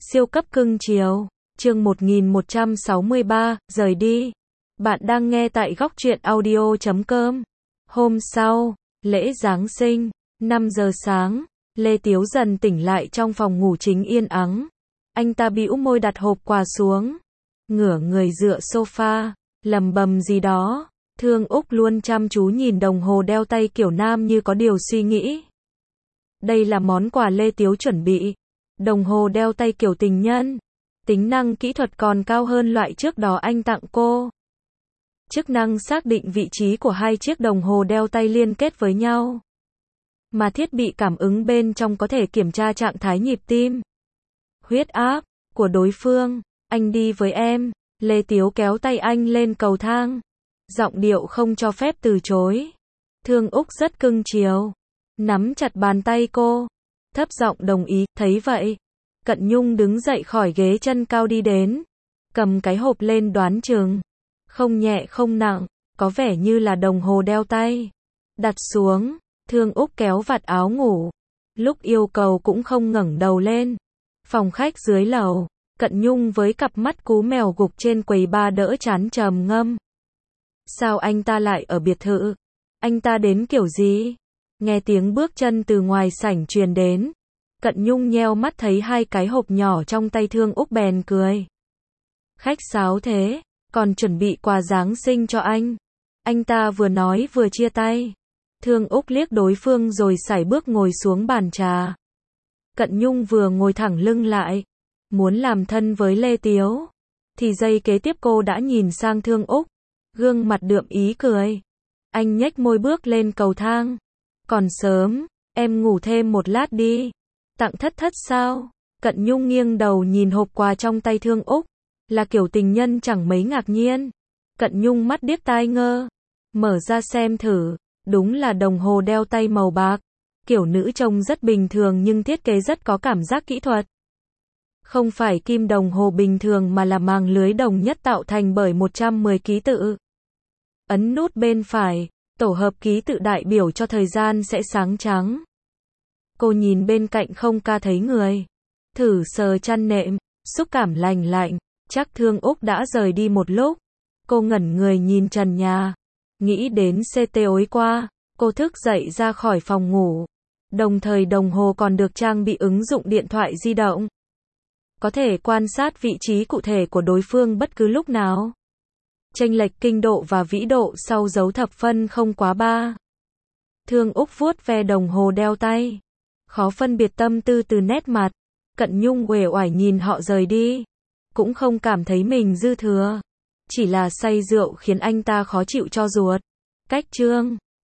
Siêu cấp cưng chiều. Chương 1163, rời đi. Bạn đang nghe tại góc truyện audio.com. Hôm sau, lễ Giáng sinh, 5 giờ sáng, Lê Tiếu dần tỉnh lại trong phòng ngủ chính yên ắng. Anh ta bĩu môi đặt hộp quà xuống, ngửa người dựa sofa, lầm bầm gì đó. Thương Úc luôn chăm chú nhìn đồng hồ đeo tay kiểu nam như có điều suy nghĩ. Đây là món quà Lê Tiếu chuẩn bị. Đồng hồ đeo tay kiểu tình nhân. Tính năng kỹ thuật còn cao hơn loại trước đó anh tặng cô. Chức năng xác định vị trí của hai chiếc đồng hồ đeo tay liên kết với nhau. Mà thiết bị cảm ứng bên trong có thể kiểm tra trạng thái nhịp tim, huyết áp của đối phương. Anh đi với em. Lê Tiếu kéo tay anh lên cầu thang. Giọng điệu không cho phép từ chối. Thương Úc rất cưng chiều, nắm chặt bàn tay cô, thấp giọng đồng ý. Thấy vậy, Cận Nhung đứng dậy khỏi ghế chân cao đi đến, cầm cái hộp lên đoán chừng. Không nhẹ không nặng, có vẻ như là đồng hồ đeo tay. Đặt xuống, Thương Úc kéo vạt áo ngủ. Lúc yêu cầu cũng không ngẩng đầu lên. Phòng khách dưới lầu, Cận Nhung với cặp mắt cú mèo gục trên quầy bar đỡ chán trầm ngâm. Sao anh ta lại ở biệt thự? Anh ta đến kiểu gì? Nghe tiếng bước chân từ ngoài sảnh truyền đến. Cận Nhung nheo mắt thấy hai cái hộp nhỏ trong tay Thương Úc bèn cười. Khách sáo thế, còn chuẩn bị quà Giáng sinh cho anh. Anh ta vừa nói vừa chia tay. Thương Úc liếc đối phương rồi sải bước ngồi xuống bàn trà. Cận Nhung vừa ngồi thẳng lưng lại, muốn làm thân với Lê Tiếu, thì giây kế tiếp cô đã nhìn sang Thương Úc, gương mặt đượm ý cười. Anh nhếch môi bước lên cầu thang. Còn sớm, em ngủ thêm một lát đi. Tặng Thất Thất sao? Cận Nhung nghiêng đầu nhìn hộp quà trong tay Thương Úc, là kiểu tình nhân chẳng mấy ngạc nhiên. Cận Nhung mắt điếc tai ngơ, mở ra xem thử, đúng là đồng hồ đeo tay màu bạc. Kiểu nữ trông rất bình thường nhưng thiết kế rất có cảm giác kỹ thuật. Không phải kim đồng hồ bình thường mà là màng lưới đồng nhất tạo thành bởi 110 ký tự. Ấn nút bên phải, tổ hợp ký tự đại biểu cho thời gian sẽ sáng trắng. Cô nhìn bên cạnh không ca thấy người. Thử sờ chăn nệm, xúc cảm lành lạnh, chắc Thương Úc đã rời đi một lúc. Cô ngẩn người nhìn trần nhà. Nghĩ đến CT tối qua, cô thức dậy ra khỏi phòng ngủ. Đồng thời đồng hồ còn được trang bị ứng dụng điện thoại di động. Có thể quan sát vị trí cụ thể của đối phương bất cứ lúc nào. Chênh lệch kinh độ và vĩ độ sau dấu thập phân không quá 3. Thương Úc vuốt ve đồng hồ đeo tay. Khó phân biệt tâm tư từ nét mặt. Cận Nhung uể oải nhìn họ rời đi. Cũng không cảm thấy mình dư thừa. Chỉ là say rượu khiến anh ta khó chịu cho ruột. Cách chương